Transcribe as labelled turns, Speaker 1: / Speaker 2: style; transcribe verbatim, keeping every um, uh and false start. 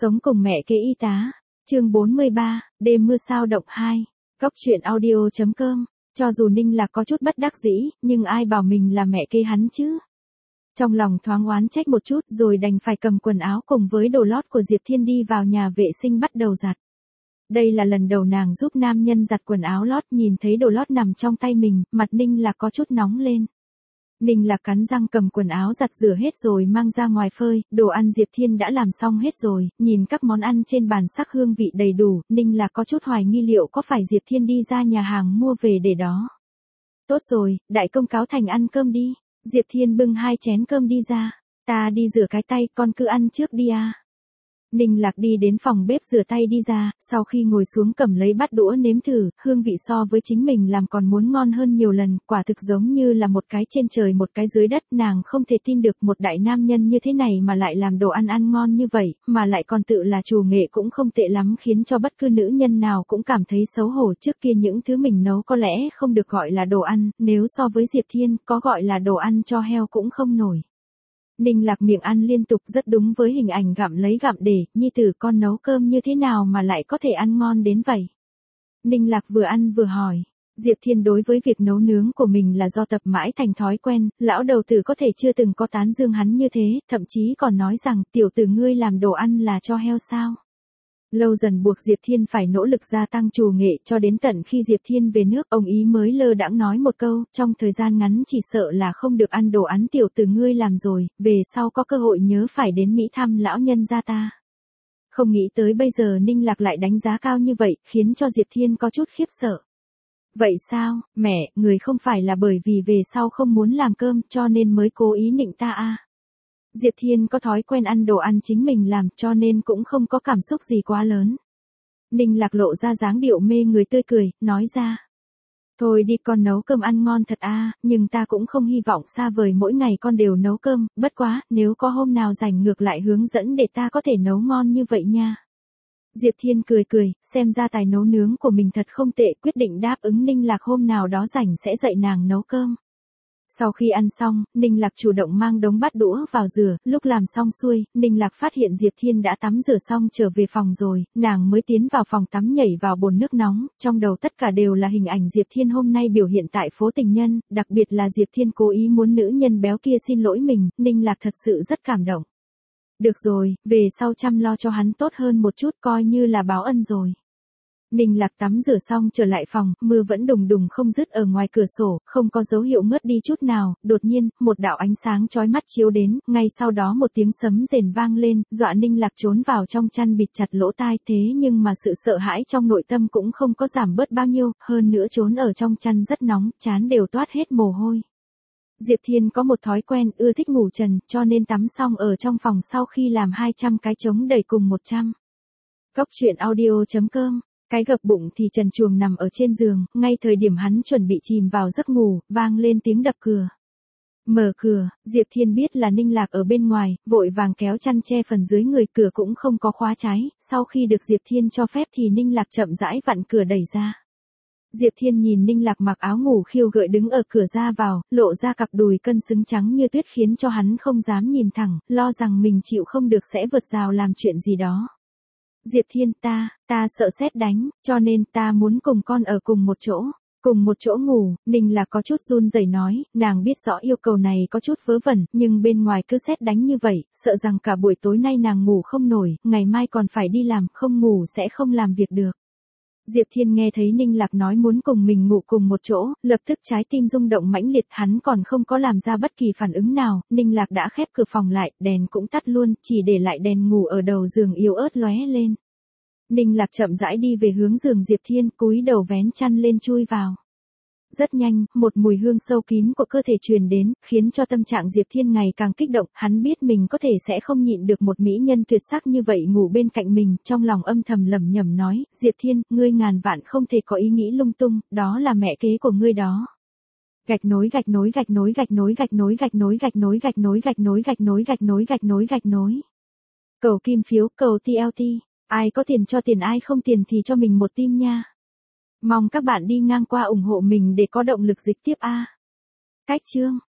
Speaker 1: Sống cùng mẹ kế y tá. Chương bốn mươi ba, đêm mưa sao động hai. Góc truyện audio.com. Cho dù Ninh Lạc có chút bất đắc dĩ, nhưng ai bảo mình là mẹ kế hắn chứ? Trong lòng thoáng oán trách một chút rồi đành phải cầm quần áo cùng với đồ lót của Diệp Thiên đi vào nhà vệ sinh bắt đầu giặt. Đây là lần đầu nàng giúp nam nhân giặt quần áo lót, nhìn thấy đồ lót nằm trong tay mình, mặt Ninh Lạc có chút nóng lên. Ninh Lạc cắn răng cầm quần áo giặt rửa hết rồi mang ra ngoài phơi, đồ ăn Diệp Thiên đã làm xong hết rồi, nhìn các món ăn trên bàn sắc hương vị đầy đủ, Ninh Lạc có chút hoài nghi liệu có phải Diệp Thiên đi ra nhà hàng mua về để đó. Tốt rồi, đại công cáo thành ăn cơm đi. Diệp Thiên bưng hai chén cơm đi ra. Ta đi rửa cái tay, con cứ ăn trước đi à. Ninh Lạc đi đến phòng bếp rửa tay đi ra, sau khi ngồi xuống cầm lấy bát đũa nếm thử, hương vị so với chính mình làm còn muốn ngon hơn nhiều lần, quả thực giống như là một cái trên trời một cái dưới đất, nàng không thể tin được một đại nam nhân như thế này mà lại làm đồ ăn ăn ngon như vậy, mà lại còn tự là chủ nghệ cũng không tệ lắm, khiến cho bất cứ nữ nhân nào cũng cảm thấy xấu hổ. Trước kia những thứ mình nấu có lẽ không được gọi là đồ ăn, nếu so với Diệp Thiên, có gọi là đồ ăn cho heo cũng không nổi. Ninh Lạc miệng ăn liên tục, rất đúng với hình ảnh gặm lấy gặm để, nhi tử con nấu cơm như thế nào mà lại có thể ăn ngon đến vậy. Ninh Lạc vừa ăn vừa hỏi. Diệp Thiên đối với việc nấu nướng của mình là do tập mãi thành thói quen, lão đầu tử có thể chưa từng có tán dương hắn như thế, thậm chí còn nói rằng tiểu tử ngươi làm đồ ăn là cho heo sao. Lâu dần buộc Diệp Thiên phải nỗ lực gia tăng trù nghệ, cho đến tận khi Diệp Thiên về nước, ông ý mới lơ đãng nói một câu, trong thời gian ngắn chỉ sợ là không được ăn đồ ăn tiểu tử ngươi làm rồi, về sau có cơ hội nhớ phải đến Mỹ thăm lão nhân gia ta. Không nghĩ tới bây giờ Ninh Lạc lại đánh giá cao như vậy, khiến cho Diệp Thiên có chút khiếp sợ. Vậy sao, mẹ, người không phải là bởi vì về sau không muốn làm cơm cho nên mới cố ý nịnh ta à? Diệp Thiên có thói quen ăn đồ ăn chính mình làm cho nên cũng không có cảm xúc gì quá lớn. Ninh Lạc lộ ra dáng điệu mê người tươi cười, nói ra. Thôi đi, con nấu cơm ăn ngon thật à, nhưng ta cũng không hy vọng xa vời mỗi ngày con đều nấu cơm, bất quá, nếu có hôm nào rảnh ngược lại hướng dẫn để ta có thể nấu ngon như vậy nha. Diệp Thiên cười cười, xem ra tài nấu nướng của mình thật không tệ, quyết định đáp ứng Ninh Lạc hôm nào đó rảnh sẽ dạy nàng nấu cơm. Sau khi ăn xong, Ninh Lạc chủ động mang đống bát đũa vào rửa, lúc làm xong xuôi, Ninh Lạc phát hiện Diệp Thiên đã tắm rửa xong trở về phòng rồi, nàng mới tiến vào phòng tắm nhảy vào bồn nước nóng, trong đầu tất cả đều là hình ảnh Diệp Thiên hôm nay biểu hiện tại phố tình nhân, đặc biệt là Diệp Thiên cố ý muốn nữ nhân béo kia xin lỗi mình, Ninh Lạc thật sự rất cảm động. Được rồi, về sau chăm lo cho hắn tốt hơn một chút coi như là báo ân rồi. Ninh Lạc tắm rửa xong trở lại phòng, mưa vẫn đùng đùng không dứt ở ngoài cửa sổ, không có dấu hiệu ngớt đi chút nào, đột nhiên, một đạo ánh sáng chói mắt chiếu đến, ngay sau đó một tiếng sấm rền vang lên, dọa Ninh Lạc trốn vào trong chăn bịt chặt lỗ tai, thế nhưng mà sự sợ hãi trong nội tâm cũng không có giảm bớt bao nhiêu, hơn nữa trốn ở trong chăn rất nóng, trán đều toát hết mồ hôi. Diệp Thiên có một thói quen ưa thích ngủ trần, cho nên tắm xong ở trong phòng sau khi làm hai trăm cái trống đầy cùng một trăm. Góc truyện audio.com. Cái gập bụng thì trần truồng nằm ở trên giường, ngay thời điểm hắn chuẩn bị chìm vào giấc ngủ, vang lên tiếng đập cửa. Mở cửa, Diệp Thiên biết là Ninh Lạc ở bên ngoài, vội vàng kéo chăn che phần dưới người, cửa cũng không có khóa trái, sau khi được Diệp Thiên cho phép thì Ninh Lạc chậm rãi vặn cửa đẩy ra. Diệp Thiên nhìn Ninh Lạc mặc áo ngủ khiêu gợi đứng ở cửa ra vào, lộ ra cặp đùi cân xứng trắng như tuyết khiến cho hắn không dám nhìn thẳng, lo rằng mình chịu không được sẽ vượt rào làm chuyện gì đó. Diệp Thiên, ta, ta sợ sét đánh, cho nên ta muốn cùng con ở cùng một chỗ, cùng một chỗ ngủ. Ninh Lạc có chút run rẩy nói, nàng biết rõ yêu cầu này có chút vớ vẩn, nhưng bên ngoài cứ sét đánh như vậy, sợ rằng cả buổi tối nay nàng ngủ không nổi, ngày mai còn phải đi làm, không ngủ sẽ không làm việc được. Diệp Thiên nghe thấy Ninh Lạc nói muốn cùng mình ngủ cùng một chỗ, lập tức trái tim rung động mãnh liệt, hắn còn không có làm ra bất kỳ phản ứng nào, Ninh Lạc đã khép cửa phòng lại, đèn cũng tắt luôn, chỉ để lại đèn ngủ ở đầu giường yếu ớt lóe lên. Ninh Lạc chậm rãi đi về hướng giường Diệp Thiên, cúi đầu vén chăn lên chui vào. Rất nhanh, một mùi hương sâu kín của cơ thể truyền đến, khiến cho tâm trạng Diệp Thiên ngày càng kích động, hắn biết mình có thể sẽ không nhịn được một mỹ nhân tuyệt sắc như vậy ngủ bên cạnh mình, trong lòng âm thầm lẩm nhẩm nói, Diệp Thiên, ngươi ngàn vạn không thể có ý nghĩ lung tung, đó là mẹ kế của ngươi đó. Gạch nối gạch nối gạch nối gạch nối gạch nối gạch nối gạch nối gạch nối gạch nối gạch nối gạch nối gạch nối gạch nối. Cầu kim phiếu, cầu tê lờ tê, ai có tiền cho tiền, ai không tiền thì cho mình một tim nha. Mong các bạn đi ngang qua ủng hộ mình để có động lực dịch tiếp a. Cách chương